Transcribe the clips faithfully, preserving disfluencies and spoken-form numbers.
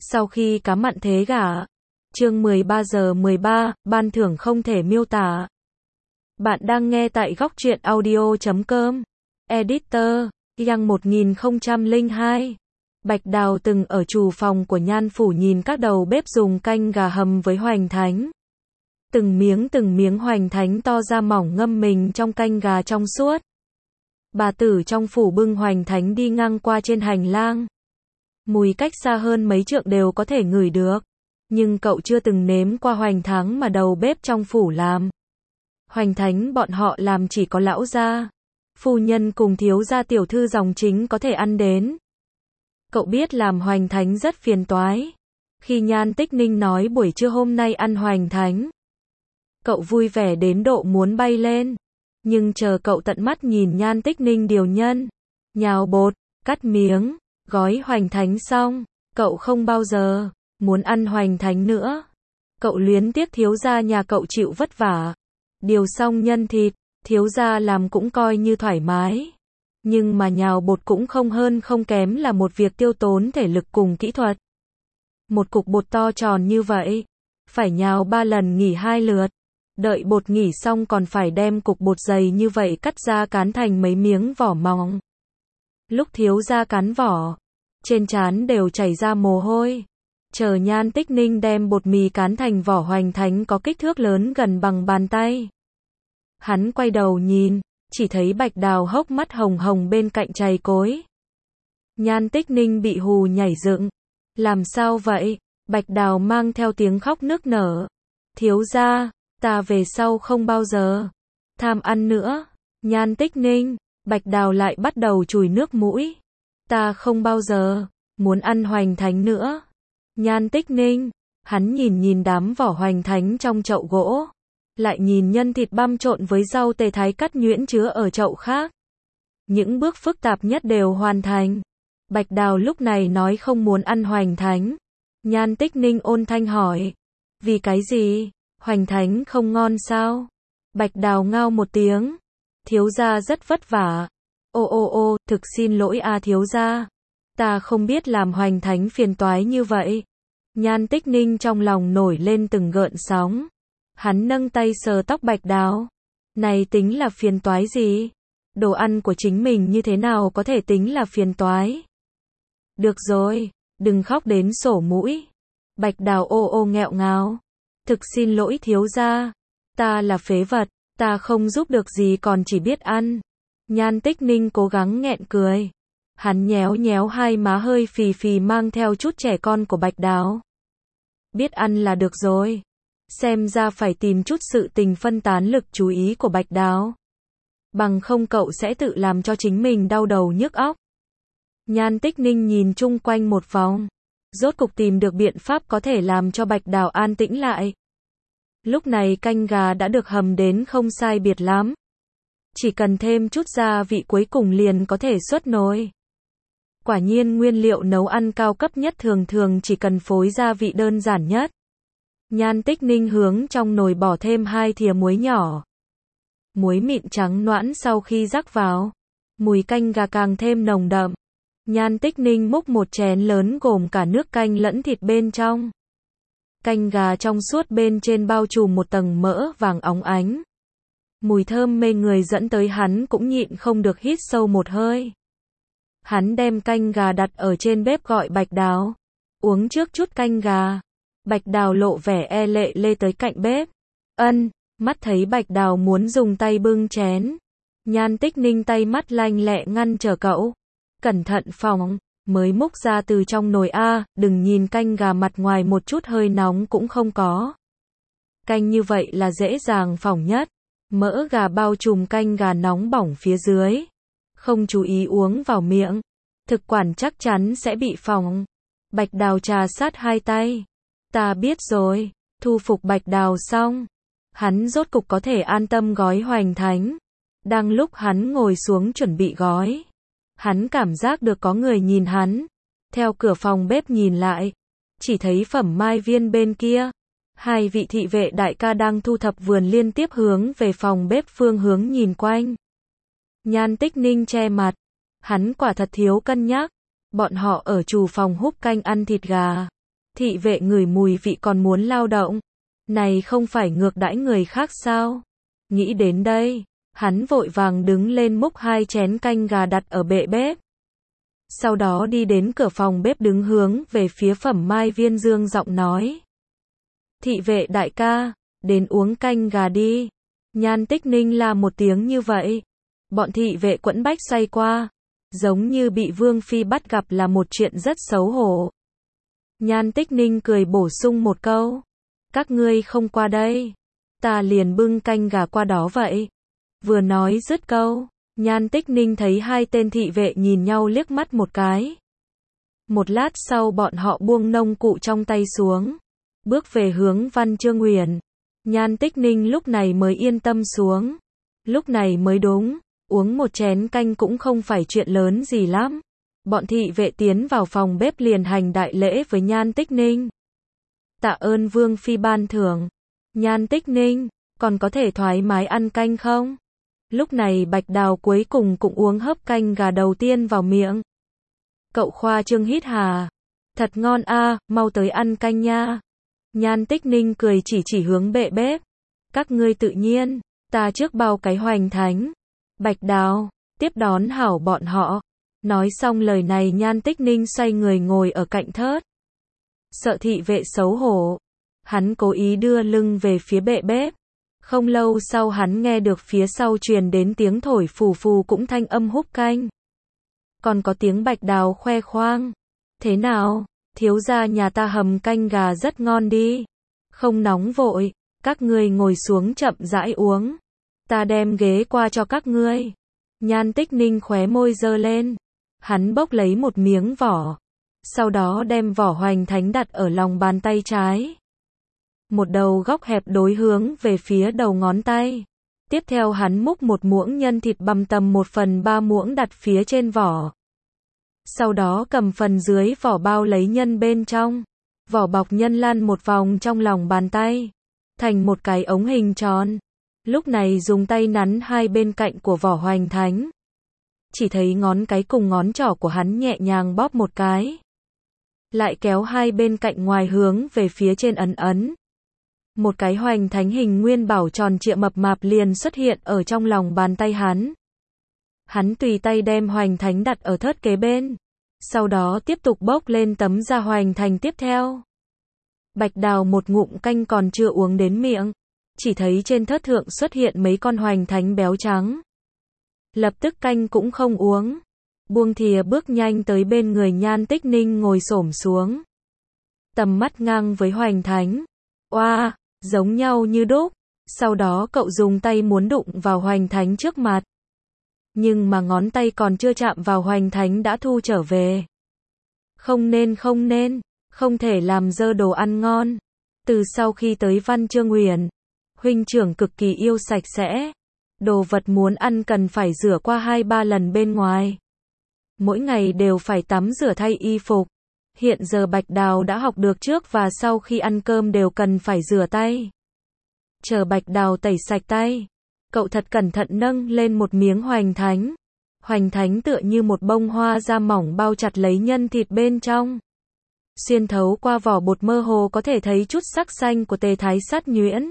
Sau khi cá mặn thế gả. Chương mười ba giờ mười ba, ban thưởng không thể miêu tả. Bạn đang nghe tại góc truyện audio chấm com. Editor, Yang một nghìn không trăm lẻ hai. Bạch Đào từng ở trù phòng của Nhan phủ nhìn các đầu bếp dùng canh gà hầm với hoành thánh. Từng miếng từng miếng hoành thánh to ra mỏng ngâm mình trong canh gà trong suốt. Bà tử trong phủ bưng hoành thánh đi ngang qua trên hành lang. Mùi cách xa hơn mấy trượng đều có thể ngửi được. Nhưng cậu chưa từng nếm qua hoành thánh mà đầu bếp trong phủ làm. Hoành thánh bọn họ làm chỉ có lão gia, phu nhân cùng thiếu gia tiểu thư dòng chính có thể ăn đến. Cậu biết làm hoành thánh rất phiền toái. Khi Nhan Tích Ninh nói buổi trưa hôm nay ăn hoành thánh, cậu vui vẻ đến độ muốn bay lên. Nhưng chờ cậu tận mắt nhìn Nhan Tích Ninh điều nhân, nhào bột, cắt miếng, gói hoành thánh xong, cậu không bao giờ muốn ăn hoành thánh nữa. Cậu luyến tiếc thiếu gia nhà cậu chịu vất vả, điều xong nhân thịt, thiếu gia làm cũng coi như thoải mái. Nhưng mà nhào bột cũng không hơn không kém là một việc tiêu tốn thể lực cùng kỹ thuật. Một cục bột to tròn như vậy, phải nhào ba lần nghỉ hai lượt. Đợi bột nghỉ xong còn phải đem cục bột dày như vậy cắt ra cán thành mấy miếng vỏ mỏng. Lúc thiếu gia cán vỏ, trên trán đều chảy ra mồ hôi. Chờ Nhan Tích Ninh đem bột mì cán thành vỏ hoành thánh có kích thước lớn gần bằng bàn tay. Hắn quay đầu nhìn, chỉ thấy Bạch Đào hốc mắt hồng hồng bên cạnh chày cối. Nhan Tích Ninh bị hù nhảy dựng. Làm sao vậy? Bạch Đào mang theo tiếng khóc nức nở. Thiếu gia, ta về sau không bao giờ tham ăn nữa. Nhan Tích Ninh, Bạch Đào lại bắt đầu chùi nước mũi. Ta không bao giờ muốn ăn hoành thánh nữa. Nhan Tích Ninh, hắn nhìn nhìn đám vỏ hoành thánh trong chậu gỗ, lại nhìn nhân thịt băm trộn với rau tề thái cắt nhuyễn chứa ở chậu khác. Những bước phức tạp nhất đều hoàn thành. Bạch Đào lúc này nói không muốn ăn hoành thánh. Nhan Tích Ninh ôn thanh hỏi, vì cái gì? Hoành thánh không ngon sao? Bạch Đào ngao một tiếng, thiếu gia rất vất vả. Ô ô ô, thực xin lỗi a thiếu gia. Ta không biết làm hoành thánh phiền toái như vậy. Nhan Tích Ninh trong lòng nổi lên từng gợn sóng. Hắn nâng tay sờ tóc Bạch Đào. Này tính là phiền toái gì? Đồ ăn của chính mình như thế nào có thể tính là phiền toái? Được rồi, đừng khóc đến sổ mũi. Bạch Đào ô ô nghẹo ngào. Thực xin lỗi thiếu gia. Ta là phế vật, ta không giúp được gì còn chỉ biết ăn. Nhan Tích Ninh cố gắng nghẹn cười. Hắn nhéo nhéo hai má hơi phì phì mang theo chút trẻ con của Bạch Đào. Biết ăn là được rồi. Xem ra phải tìm chút sự tình phân tán lực chú ý của Bạch Đào. Bằng không cậu sẽ tự làm cho chính mình đau đầu nhức óc. Nhan Tích Ninh nhìn chung quanh một vòng. Rốt cục tìm được biện pháp có thể làm cho Bạch Đào an tĩnh lại. Lúc này canh gà đã được hầm đến không sai biệt lắm. Chỉ cần thêm chút gia vị cuối cùng liền có thể xuất nồi. Quả nhiên nguyên liệu nấu ăn cao cấp nhất thường thường chỉ cần phối gia vị đơn giản nhất. Nhan Tích Ninh hướng trong nồi bỏ thêm hai thìa muối nhỏ. Muối mịn trắng noãn sau khi rắc vào, mùi canh gà càng thêm nồng đậm. Nhan Tích Ninh múc một chén lớn gồm cả nước canh lẫn thịt bên trong. Canh gà trong suốt bên trên bao trùm một tầng mỡ vàng óng ánh. Mùi thơm mê người dẫn tới hắn cũng nhịn không được hít sâu một hơi. Hắn đem canh gà đặt ở trên bếp gọi Bạch Đào. Uống trước chút canh gà. Bạch Đào lộ vẻ e lệ lê tới cạnh bếp. Ân, mắt thấy Bạch Đào muốn dùng tay bưng chén. Nhan Tích Ninh tay mắt lanh lẹ ngăn trở cậu. Cẩn thận phòng, mới múc ra từ trong nồi a, đừng nhìn canh gà mặt ngoài một chút hơi nóng cũng không có. Canh như vậy là dễ dàng phỏng nhất. Mỡ gà bao trùm canh gà nóng bỏng phía dưới. Không chú ý uống vào miệng, thực quản chắc chắn sẽ bị phỏng. Bạch Đào trà sát hai tay. Ta biết rồi. Thu phục Bạch Đào xong, hắn rốt cục có thể an tâm gói hoành thánh. Đang lúc hắn ngồi xuống chuẩn bị gói, hắn cảm giác được có người nhìn hắn. Theo cửa phòng bếp nhìn lại, chỉ thấy Phẩm Mai Viên bên kia, hai vị thị vệ đại ca đang thu thập vườn liên tiếp hướng về phòng bếp phương hướng nhìn quanh. Nhan Tích Ninh che mặt. Hắn quả thật thiếu cân nhắc. Bọn họ ở trù phòng húp canh ăn thịt gà. Thị vệ ngửi mùi vị còn muốn lao động. Này không phải ngược đãi người khác sao? Nghĩ đến đây, hắn vội vàng đứng lên múc hai chén canh gà đặt ở bệ bếp. Sau đó đi đến cửa phòng bếp đứng hướng về phía Phẩm Mai Viên dương giọng nói. Thị vệ đại ca, đến uống canh gà đi. Nhan Tích Ninh la một tiếng như vậy. Bọn thị vệ quẫn bách xoay qua. Giống như bị Vương Phi bắt gặp là một chuyện rất xấu hổ. Nhan Tích Ninh cười bổ sung một câu. Các ngươi không qua đây. Ta liền bưng canh gà qua đó vậy. Vừa nói dứt câu. Nhan Tích Ninh thấy hai tên thị vệ nhìn nhau liếc mắt một cái. Một lát sau bọn họ buông nông cụ trong tay xuống. Bước về hướng Văn Chương Uyển. Nhan Tích Ninh lúc này mới yên tâm xuống. Lúc này mới đúng. Uống một chén canh cũng không phải chuyện lớn gì lắm. Bọn thị vệ tiến vào phòng bếp liền hành đại lễ với Nhan Tích Ninh. Tạ ơn Vương Phi ban thưởng. Nhan Tích Ninh, còn có thể thoải mái ăn canh không? Lúc này Bạch Đào cuối cùng cũng uống hớp canh gà đầu tiên vào miệng. Cậu khoa trương hít hà. Thật ngon a, mau tới ăn canh nha. Nhan Tích Ninh cười chỉ chỉ hướng bệ bếp. Các ngươi tự nhiên, ta trước bao cái hoành thánh. Bạch Đào, tiếp đón hảo bọn họ. Nói xong lời này Nhan Tích Ninh xoay người ngồi ở cạnh thớt. Sợ thị vệ xấu hổ. Hắn cố ý đưa lưng về phía bệ bếp. Không lâu sau hắn nghe được phía sau truyền đến tiếng thổi phù phù cũng thanh âm húp canh. Còn có tiếng Bạch Đào khoe khoang. Thế nào, thiếu gia nhà ta hầm canh gà rất ngon đi. Không nóng vội, các ngươi ngồi xuống chậm rãi uống. Ta đem ghế qua cho các ngươi. Nhan Tích Ninh khóe môi giơ lên. Hắn bốc lấy một miếng vỏ. Sau đó đem vỏ hoành thánh đặt ở lòng bàn tay trái. Một đầu góc hẹp đối hướng về phía đầu ngón tay. Tiếp theo hắn múc một muỗng nhân thịt bằm tầm một phần ba muỗng đặt phía trên vỏ. Sau đó cầm phần dưới vỏ bao lấy nhân bên trong. Vỏ bọc nhân lăn một vòng trong lòng bàn tay. Thành một cái ống hình tròn. Lúc này dùng tay nắn hai bên cạnh của vỏ hoành thánh. Chỉ thấy ngón cái cùng ngón trỏ của hắn nhẹ nhàng bóp một cái. Lại kéo hai bên cạnh ngoài hướng về phía trên ấn ấn. Một cái hoành thánh hình nguyên bảo tròn trịa mập mạp liền xuất hiện ở trong lòng bàn tay hắn. Hắn tùy tay đem hoành thánh đặt ở thớt kế bên. Sau đó tiếp tục bốc lên tấm da hoành thánh tiếp theo. Bạch Đào một ngụm canh còn chưa uống đến miệng. Chỉ thấy trên thớt thượng xuất hiện mấy con hoành thánh béo trắng. Lập tức canh cũng không uống. Buông thìa bước nhanh tới bên người Nhan Tích Ninh ngồi xổm xuống. Tầm mắt ngang với hoành thánh. Oa, wow, giống nhau như đúc. Sau đó cậu dùng tay muốn đụng vào hoành thánh trước mặt. Nhưng mà ngón tay còn chưa chạm vào hoành thánh đã thu trở về. Không nên không nên, không thể làm dơ đồ ăn ngon. Từ sau khi tới Văn Chương Uyển, huynh trưởng cực kỳ yêu sạch sẽ. Đồ vật muốn ăn cần phải rửa qua hai ba lần bên ngoài. Mỗi ngày đều phải tắm rửa thay y phục. Hiện giờ Bạch Đào đã học được trước và sau khi ăn cơm đều cần phải rửa tay. Chờ Bạch Đào tẩy sạch tay, cậu thật cẩn thận nâng lên một miếng hoành thánh. Hoành thánh tựa như một bông hoa da mỏng bao chặt lấy nhân thịt bên trong. Xuyên thấu qua vỏ bột mơ hồ có thể thấy chút sắc xanh của tê thái sắt nhuyễn.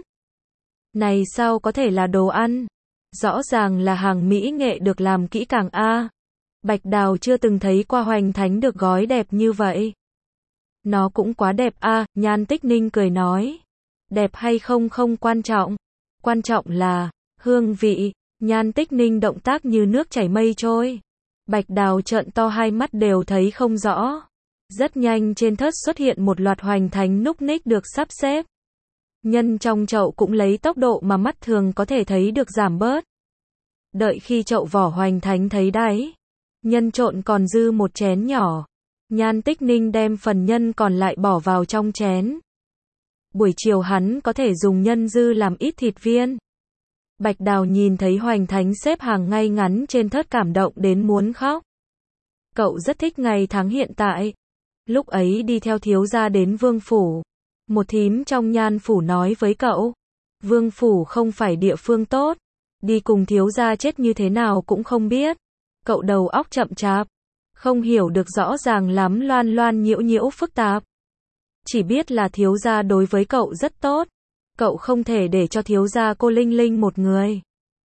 Này sao có thể là đồ ăn? Rõ ràng là hàng mỹ nghệ được làm kỹ càng a. Bạch Đào chưa từng thấy qua hoành thánh được gói đẹp như vậy. Nó cũng quá đẹp a, Nhan Tích Ninh cười nói. Đẹp hay không không quan trọng. Quan trọng là hương vị. Nhan Tích Ninh động tác như nước chảy mây trôi. Bạch Đào trợn to hai mắt đều thấy không rõ. Rất nhanh trên thớt xuất hiện một loạt hoành thánh núc ních được sắp xếp. Nhân trong chậu cũng lấy tốc độ mà mắt thường có thể thấy được giảm bớt. Đợi khi chậu vỏ hoành thánh thấy đáy, nhân trộn còn dư một chén nhỏ. Nhan Tích Ninh đem phần nhân còn lại bỏ vào trong chén. Buổi chiều hắn có thể dùng nhân dư làm ít thịt viên. Bạch Đào nhìn thấy hoành thánh xếp hàng ngay ngắn trên thớt cảm động đến muốn khóc. Cậu rất thích ngày tháng hiện tại. Lúc ấy đi theo thiếu gia đến Vương Phủ. Một thím trong Nhan Phủ nói với cậu. Vương Phủ không phải địa phương tốt. Đi cùng thiếu gia chết như thế nào cũng không biết. Cậu đầu óc chậm chạp. Không hiểu được rõ ràng lắm loan loan nhiễu nhiễu phức tạp. Chỉ biết là thiếu gia đối với cậu rất tốt. Cậu không thể để cho thiếu gia cô Linh Linh một người.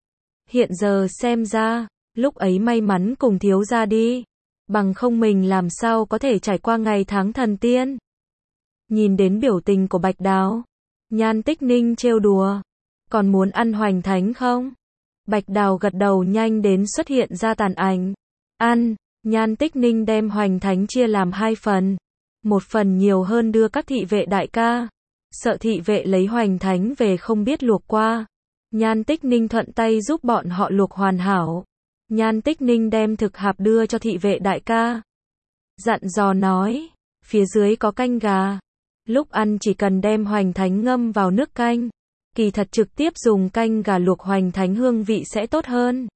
Hiện giờ xem ra, lúc ấy may mắn cùng thiếu gia đi. Bằng không mình làm sao có thể trải qua ngày tháng thần tiên. Nhìn đến biểu tình của Bạch Đào, Nhan Tích Ninh trêu đùa. Còn muốn ăn hoành thánh không? Bạch Đào gật đầu, nhanh đến xuất hiện ra tàn ảnh. Ăn. Nhan Tích Ninh đem hoành thánh chia làm hai phần. Một phần nhiều hơn đưa các thị vệ đại ca. Sợ thị vệ lấy hoành thánh về không biết luộc qua. Nhan Tích Ninh thuận tay giúp bọn họ luộc hoàn hảo. Nhan Tích Ninh đem thực hạp đưa cho thị vệ đại ca. Dặn dò nói, phía dưới có canh gà. Lúc ăn chỉ cần đem hoành thánh ngâm vào nước canh. Kỳ thật trực tiếp dùng canh gà luộc hoành thánh hương vị sẽ tốt hơn.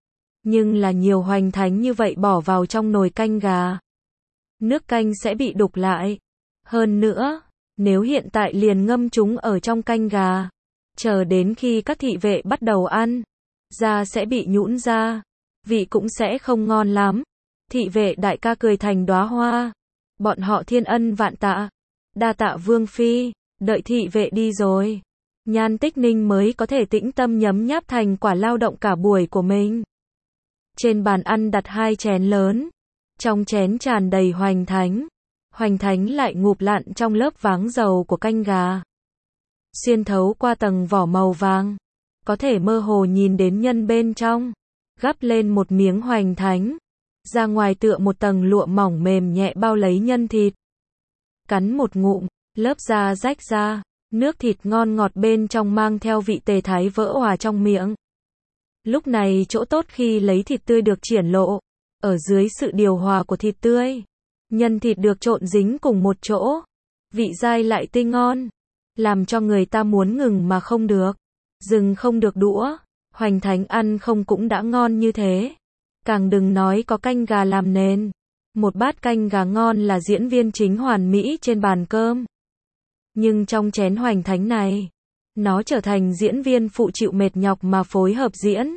Nhưng là nhiều hoành thánh như vậy bỏ vào trong nồi canh gà. Nước canh sẽ bị đục lại. Hơn nữa, nếu hiện tại liền ngâm chúng ở trong canh gà, chờ đến khi các thị vệ bắt đầu ăn, da sẽ bị nhũn ra, vị cũng sẽ không ngon lắm. Thị vệ đại ca cười thành đóa hoa. Bọn họ thiên ân vạn tạ. Đa tạ Vương Phi. Đợi thị vệ đi rồi, Nhan Tích Ninh mới có thể tĩnh tâm nhấm nháp thành quả lao động cả buổi của mình. Trên bàn ăn đặt hai chén lớn. Trong chén tràn đầy hoành thánh. Hoành thánh lại ngụp lặn trong lớp váng dầu của canh gà. Xuyên thấu qua tầng vỏ màu vàng, có thể mơ hồ nhìn đến nhân bên trong. Gắp lên một miếng hoành thánh. Ra ngoài tựa một tầng lụa mỏng mềm nhẹ bao lấy nhân thịt. Cắn một ngụm, lớp da rách ra. Nước thịt ngon ngọt bên trong mang theo vị tề thái vỡ hòa trong miệng. Lúc này chỗ tốt khi lấy thịt tươi được triển lộ. Ở dưới sự điều hòa của thịt tươi, nhân thịt được trộn dính cùng một chỗ. Vị dai lại tươi ngon. Làm cho người ta muốn ngừng mà không được. Dừng không được đũa. Hoành thánh ăn không cũng đã ngon như thế. Càng đừng nói có canh gà làm nền. Một bát canh gà ngon là diễn viên chính hoàn mỹ trên bàn cơm. Nhưng trong chén hoành thánh này, nó trở thành diễn viên phụ chịu mệt nhọc mà phối hợp diễn.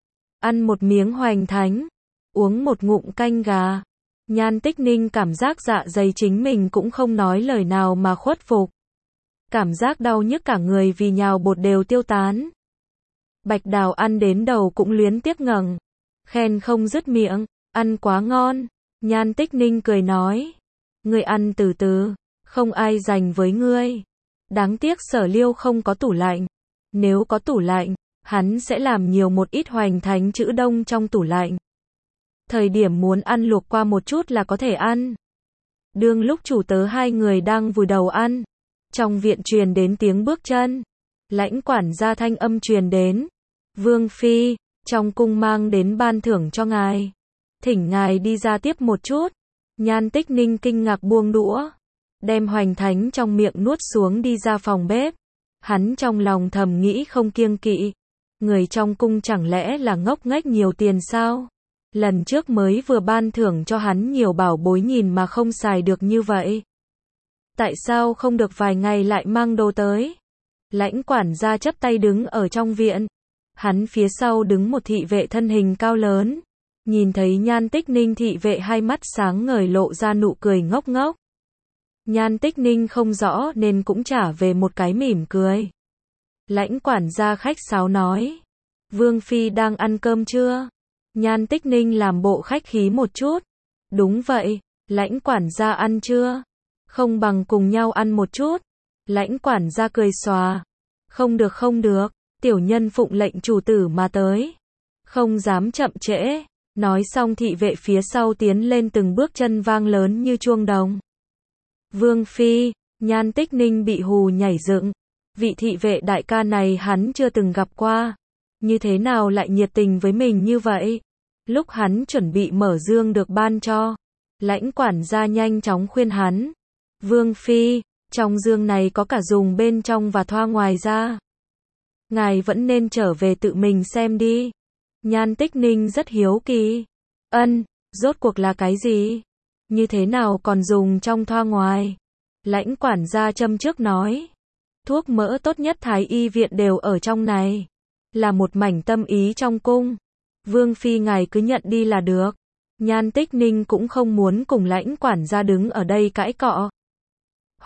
Ăn một miếng hoành thánh, uống một ngụm canh gà. Nhan Tích Ninh cảm giác dạ dày chính mình cũng không nói lời nào mà khuất phục. Cảm giác đau nhức cả người vì nhào bột đều tiêu tán. Bạch Đào ăn đến đầu cũng luyến tiếc ngẩng, khen không dứt miệng, ăn quá ngon. Nhan Tích Ninh cười nói, ngươi ăn từ từ, không ai giành với ngươi. Đáng tiếc Sở Liêu không có tủ lạnh. Nếu có tủ lạnh, hắn sẽ làm nhiều một ít hoành thánh trữ đông trong tủ lạnh. Thời điểm muốn ăn luộc qua một chút là có thể ăn. Đương lúc chủ tớ hai người đang vùi đầu ăn, trong viện truyền đến tiếng bước chân. Lãnh quản gia thanh âm truyền đến. Vương Phi, trong cung mang đến ban thưởng cho ngài. Thỉnh ngài đi ra tiếp một chút. Nhan Tích Ninh kinh ngạc buông đũa, đem hoành thánh trong miệng nuốt xuống đi ra phòng bếp. Hắn trong lòng thầm nghĩ không kiêng kỵ. Người trong cung chẳng lẽ là ngốc nghếch nhiều tiền sao? Lần trước mới vừa ban thưởng cho hắn nhiều bảo bối nhìn mà không xài được như vậy. Tại sao không được vài ngày lại mang đồ tới? Lãnh quản gia chắp tay đứng ở trong viện. Hắn phía sau đứng một thị vệ thân hình cao lớn. Nhìn thấy Nhan Tích Ninh, thị vệ hai mắt sáng ngời lộ ra nụ cười ngốc ngốc. Nhan Tích Ninh không rõ nên cũng trả về một cái mỉm cười. Lãnh quản gia khách sáo nói, Vương Phi đang ăn cơm chưa? Nhan Tích Ninh làm bộ khách khí một chút. Đúng vậy. Lãnh quản gia ăn chưa? Không bằng cùng nhau ăn một chút. Lãnh quản gia cười xòa. Không được không được, tiểu nhân phụng lệnh chủ tử mà tới. Không dám chậm trễ. Nói xong thị vệ phía sau tiến lên từng bước chân vang lớn như chuông đồng. Vương Phi, Nhan Tích Ninh bị hù nhảy dựng. Vị thị vệ đại ca này hắn chưa từng gặp qua. Như thế nào lại nhiệt tình với mình như vậy? Lúc hắn chuẩn bị mở dương được ban cho, lãnh quản gia nhanh chóng khuyên hắn. Vương Phi, trong dương này có cả dùng bên trong và thoa ngoài ra. Ngài vẫn nên trở về tự mình xem đi. Nhan Tích Ninh rất hiếu kỳ. Ân, rốt cuộc là cái gì? Như thế nào còn dùng trong thoa ngoài? Lãnh quản gia châm trước nói. Thuốc mỡ tốt nhất Thái Y viện đều ở trong này. Là một mảnh tâm ý trong cung. Vương Phi ngài cứ nhận đi là được. Nhan Tích Ninh cũng không muốn cùng lãnh quản gia đứng ở đây cãi cọ.